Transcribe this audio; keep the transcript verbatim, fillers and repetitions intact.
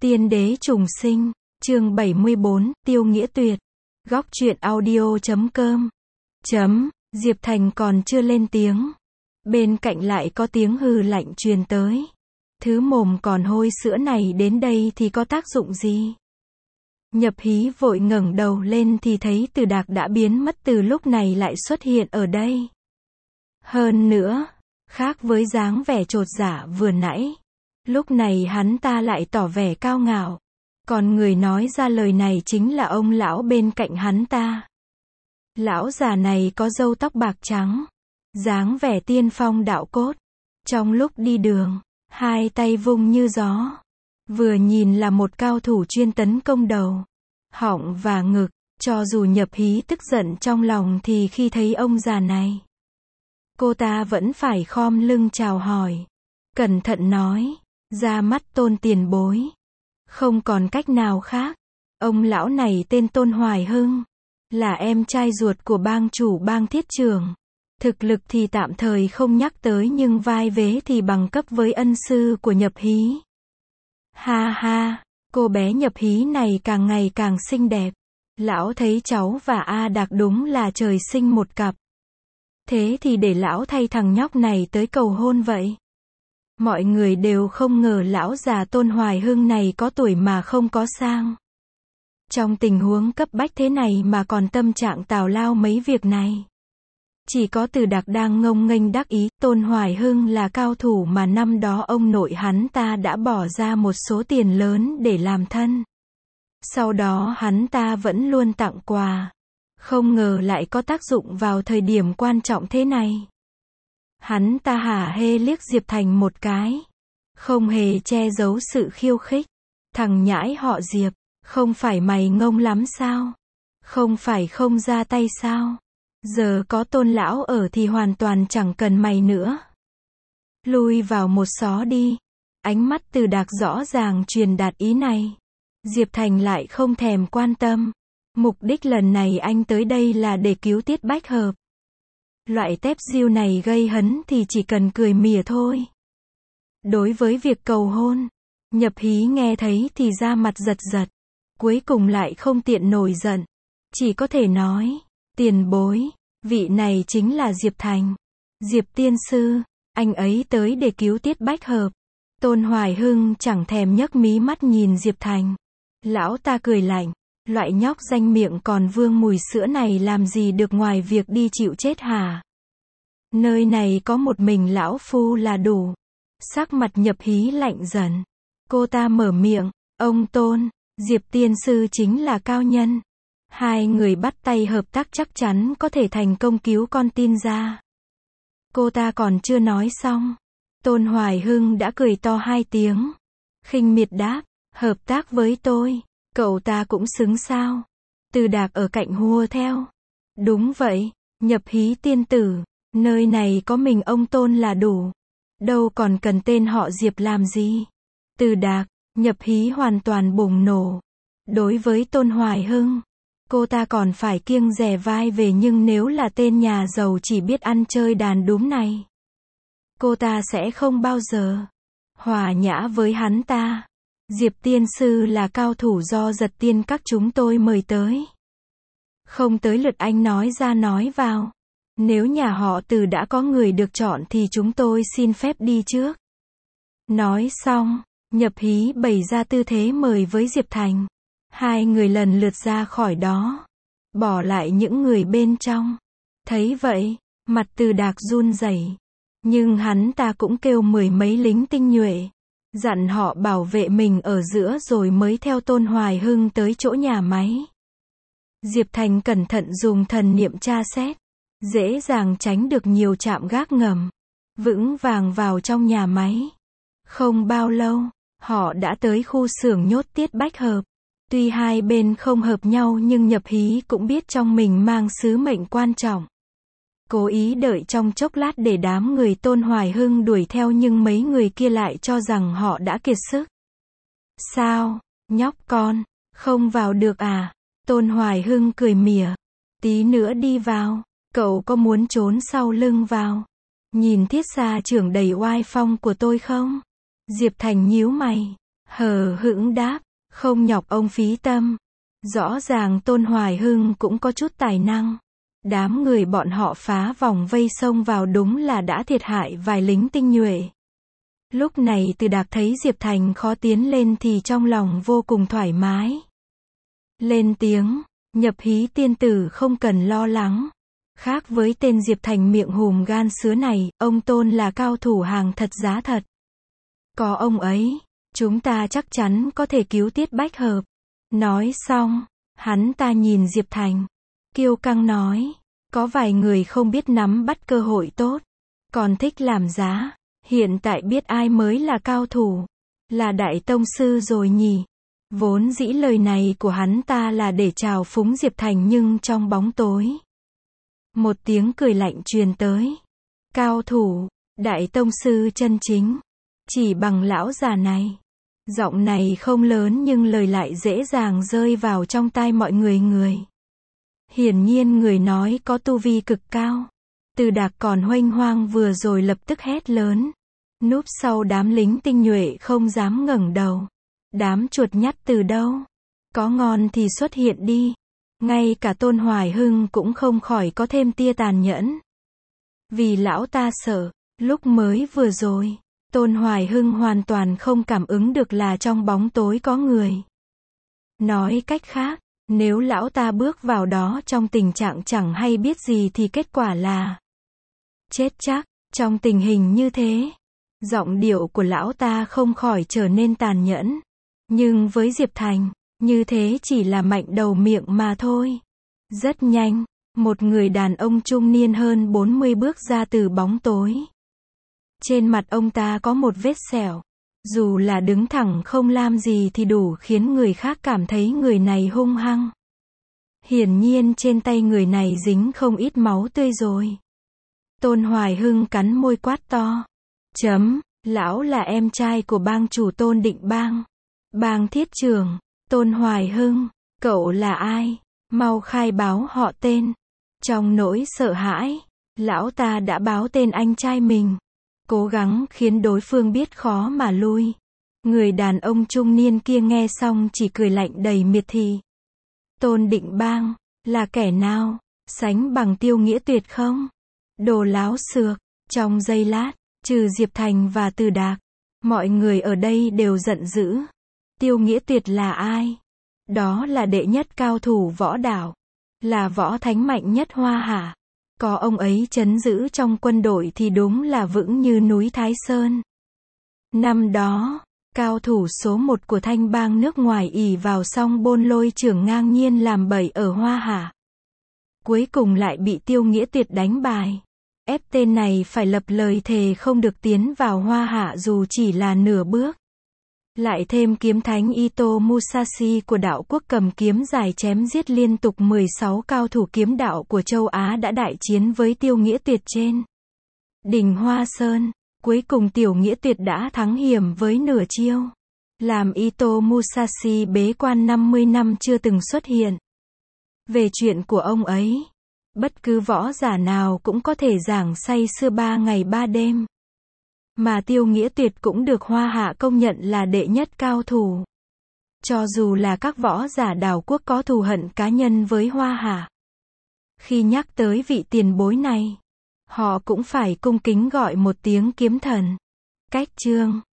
Tiên đế trùng sinh, chương bảy mươi bốn, Tiêu Nghĩa Tuyệt. Góc truyện audio chấm com. Chấm, Diệp Thành còn chưa lên tiếng. Bên cạnh lại có tiếng hừ lạnh truyền tới. Thứ mồm còn hôi sữa này đến đây thì có tác dụng gì? Nhập Hí vội ngẩng đầu lên thì thấy Từ Đạc đã biến mất từ lúc này lại xuất hiện ở đây. Hơn nữa, khác với dáng vẻ chột dạ vừa nãy, lúc này hắn ta lại tỏ vẻ cao ngạo. Còn người nói ra lời này chính là ông lão bên cạnh hắn ta. Lão già này có râu tóc bạc trắng, dáng vẻ tiên phong đạo cốt. Trong lúc đi đường, hai tay vung như gió. Vừa nhìn là một cao thủ chuyên tấn công đầu, họng và ngực. Cho dù Nhập Hí tức giận trong lòng thì khi thấy ông già này, cô ta vẫn phải khom lưng chào hỏi. Cẩn thận nói, ra mắt Tôn tiền bối. Không còn cách nào khác. Ông lão này tên Tôn Hoài Hưng, là em trai ruột của bang chủ bang Thiết Trường. Thực lực thì tạm thời không nhắc tới nhưng vai vế thì bằng cấp với ân sư của Nhập Hí. Ha ha, cô bé Nhập Hí này càng ngày càng xinh đẹp. Lão thấy cháu và A Đạc đúng là trời sinh một cặp. Thế thì để lão thay thằng nhóc này tới cầu hôn vậy. Mọi người đều không ngờ lão già Tôn Hoài Hưng này có tuổi mà không có sang. Trong tình huống cấp bách thế này mà còn tâm trạng tào lao mấy việc này. Chỉ có Từ Đạc đang ngông nghênh đắc ý. Tôn Hoài Hưng là cao thủ mà năm đó ông nội hắn ta đã bỏ ra một số tiền lớn để làm thân. Sau đó hắn ta vẫn luôn tặng quà. Không ngờ lại có tác dụng vào thời điểm quan trọng thế này. Hắn ta hả hê liếc Diệp Thành một cái. Không hề che giấu sự khiêu khích. Thằng nhãi họ Diệp, không phải mày ngông lắm sao? Không phải không ra tay sao? Giờ có Tôn lão ở thì hoàn toàn chẳng cần mày nữa. Lui vào một xó đi. Ánh mắt Từ Đạc rõ ràng truyền đạt ý này. Diệp Thành lại không thèm quan tâm. Mục đích lần này anh tới đây là để cứu Tiết Bách Hợp. Loại tép diêu này gây hấn thì chỉ cần cười mỉa thôi. Đối với việc cầu hôn, Nhập Hí nghe thấy thì da mặt giật giật. Cuối cùng lại không tiện nổi giận. Chỉ có thể nói, tiền bối, vị này chính là Diệp Thành. Diệp tiên sư, anh ấy tới để cứu Tiết Bách Hợp. Tôn Hoài Hưng chẳng thèm nhấc mí mắt nhìn Diệp Thành. Lão ta cười lạnh. Loại nhóc danh miệng còn vương mùi sữa này làm gì được ngoài việc đi chịu chết hả? Nơi này có một mình lão phu là đủ. Sắc mặt Nhập Hí lạnh dần. Cô ta mở miệng, ông Tôn, Diệp tiên sư chính là cao nhân. Hai người bắt tay hợp tác chắc chắn có thể thành công cứu con tin ra. Cô ta còn chưa nói xong. Tôn Hoài Hưng đã cười to hai tiếng. Khinh miệt đáp, hợp tác với tôi. Cậu ta cũng xứng sao? Từ Đạc ở cạnh hùa theo. Đúng vậy, Nhập Hí tiên tử, nơi này có mình ông Tôn là đủ. Đâu còn cần tên họ Diệp làm gì? Từ Đạc, Nhập Hí hoàn toàn bùng nổ. Đối với Tôn Hoài Hưng, cô ta còn phải kiêng dè vai về nhưng nếu là tên nhà giàu chỉ biết ăn chơi đàn đúm này, cô ta sẽ không bao giờ hòa nhã với hắn ta. Diệp tiên sư là cao thủ do Giật Tiên các chúng tôi mời tới. Không tới lượt anh nói ra nói vào. Nếu nhà họ Từ đã có người được chọn thì chúng tôi xin phép đi trước. Nói xong, Nhập Hí bày ra tư thế mời với Diệp Thành. Hai người lần lượt ra khỏi đó, bỏ lại những người bên trong. Thấy vậy, mặt Từ Đạc run rẩy. Nhưng hắn ta cũng kêu mười mấy lính tinh nhuệ, dặn họ bảo vệ mình ở giữa rồi mới theo Tôn Hoài Hưng tới chỗ nhà máy. Diệp Thành cẩn thận dùng thần niệm tra xét, dễ dàng tránh được nhiều trạm gác ngầm, vững vàng vào trong nhà máy. Không bao lâu, họ đã tới khu xưởng nhốt Tiết Bách Hợp. Tuy hai bên không hợp nhau nhưng Nhập Hí cũng biết trong mình mang sứ mệnh quan trọng. Cố ý đợi trong chốc lát để đám người Tôn Hoài Hưng đuổi theo nhưng mấy người kia lại cho rằng họ đã kiệt sức. Sao, nhóc con, không vào được à? Tôn Hoài Hưng cười mỉa. Tí nữa đi vào, cậu có muốn trốn sau lưng vào? Nhìn Thiết gia trưởng đầy oai phong của tôi không? Diệp Thành nhíu mày. hờ hững đáp, không nhọc ông phí tâm. Rõ ràng Tôn Hoài Hưng cũng có chút tài năng. Đám người bọn họ phá vòng vây xông vào đúng là đã thiệt hại vài lính tinh nhuệ. Lúc này Từ Đạc thấy Diệp Thành khó tiến lên thì trong lòng vô cùng thoải mái. Lên tiếng, Nhập Hí tiên tử không cần lo lắng. Khác với tên Diệp Thành miệng hùm gan sứa này, ông Tôn là cao thủ hàng thật giá thật. Có ông ấy, chúng ta chắc chắn có thể cứu Tiết Bách Hợp. Nói xong, hắn ta nhìn Diệp Thành, kiêu căng nói, có vài người không biết nắm bắt cơ hội tốt, còn thích làm giá, hiện tại biết ai mới là cao thủ, là Đại Tông Sư rồi nhỉ. Vốn dĩ lời này của hắn ta là để chào phúng Diệp Thành nhưng trong bóng tối, một tiếng cười lạnh truyền tới. Cao thủ, Đại Tông Sư chân chính, chỉ bằng lão già này. Giọng này không lớn nhưng lời lại dễ dàng rơi vào trong tai mọi người người. Hiển nhiên người nói có tu vi cực cao. Từ Đạc còn huênh hoang vừa rồi lập tức hét lớn. Núp sau đám lính tinh nhuệ không dám ngẩng đầu. Đám chuột nhắt từ đâu? Có ngon thì xuất hiện đi. Ngay cả Tôn Hoài Hưng cũng không khỏi có thêm tia tàn nhẫn. Vì lão ta sợ, lúc mới vừa rồi, Tôn Hoài Hưng hoàn toàn không cảm ứng được là trong bóng tối có người. Nói cách khác, nếu lão ta bước vào đó trong tình trạng chẳng hay biết gì thì kết quả là chết chắc. Trong tình hình như thế, giọng điệu của lão ta không khỏi trở nên tàn nhẫn. Nhưng với Diệp Thành, như thế chỉ là mạnh đầu miệng mà thôi. Rất nhanh, một người đàn ông trung niên hơn bốn mươi bước ra từ bóng tối. Trên mặt ông ta có một vết sẹo. Dù là đứng thẳng không làm gì thì đủ khiến người khác cảm thấy người này hung hăng. Hiển nhiên trên tay người này dính không ít máu tươi rồi. Tôn Hoài Hưng cắn môi quát to. Chấm, lão là em trai của bang chủ Tôn Định Bang. Bang Thiết Trường, Tôn Hoài Hưng, cậu là ai? Mau khai báo họ tên. Trong nỗi sợ hãi, lão ta đã báo tên anh trai mình. Cố gắng khiến đối phương biết khó mà lui. Người đàn ông trung niên kia nghe xong chỉ cười lạnh đầy miệt thị. Tôn Định Bang, là kẻ nào? Sánh bằng Tiêu Nghĩa Tuyệt không? Đồ láo xược. Trong giây lát, trừ Diệp Thành và Từ Đạc, mọi người ở đây đều giận dữ. Tiêu Nghĩa Tuyệt là ai? Đó là đệ nhất cao thủ võ đạo. Là võ thánh mạnh nhất Hoa Hạ. Có ông ấy trấn giữ trong quân đội thì đúng là vững như núi Thái Sơn. Năm đó, cao thủ số một của Thanh bang nước ngoài ỷ vào Song Bôn Lôi trưởng ngang nhiên làm bậy ở Hoa Hạ. Cuối cùng lại bị Tiêu Nghĩa Tuyệt đánh bại. Ép tên này phải lập lời thề không được tiến vào Hoa Hạ dù chỉ là nửa bước. Lại thêm kiếm thánh Ito Musashi của đạo quốc cầm kiếm dài chém giết liên tục mười sáu cao thủ kiếm đạo của châu Á đã đại chiến với Tiêu Nghĩa Tuyệt trên đỉnh Hoa Sơn. Cuối cùng Tiêu Nghĩa Tuyệt đã thắng hiểm với nửa chiêu, làm Ito Musashi bế quan năm mươi năm chưa từng xuất hiện. Về chuyện của ông ấy, bất cứ võ giả nào cũng có thể giảng say sưa ba ngày ba đêm. Mà Tiêu Nghĩa Tuyệt cũng được Hoa Hạ công nhận là đệ nhất cao thủ. Cho dù là các võ giả đảo quốc có thù hận cá nhân với Hoa Hạ, khi nhắc tới vị tiền bối này, họ cũng phải cung kính gọi một tiếng kiếm thần. Cách chương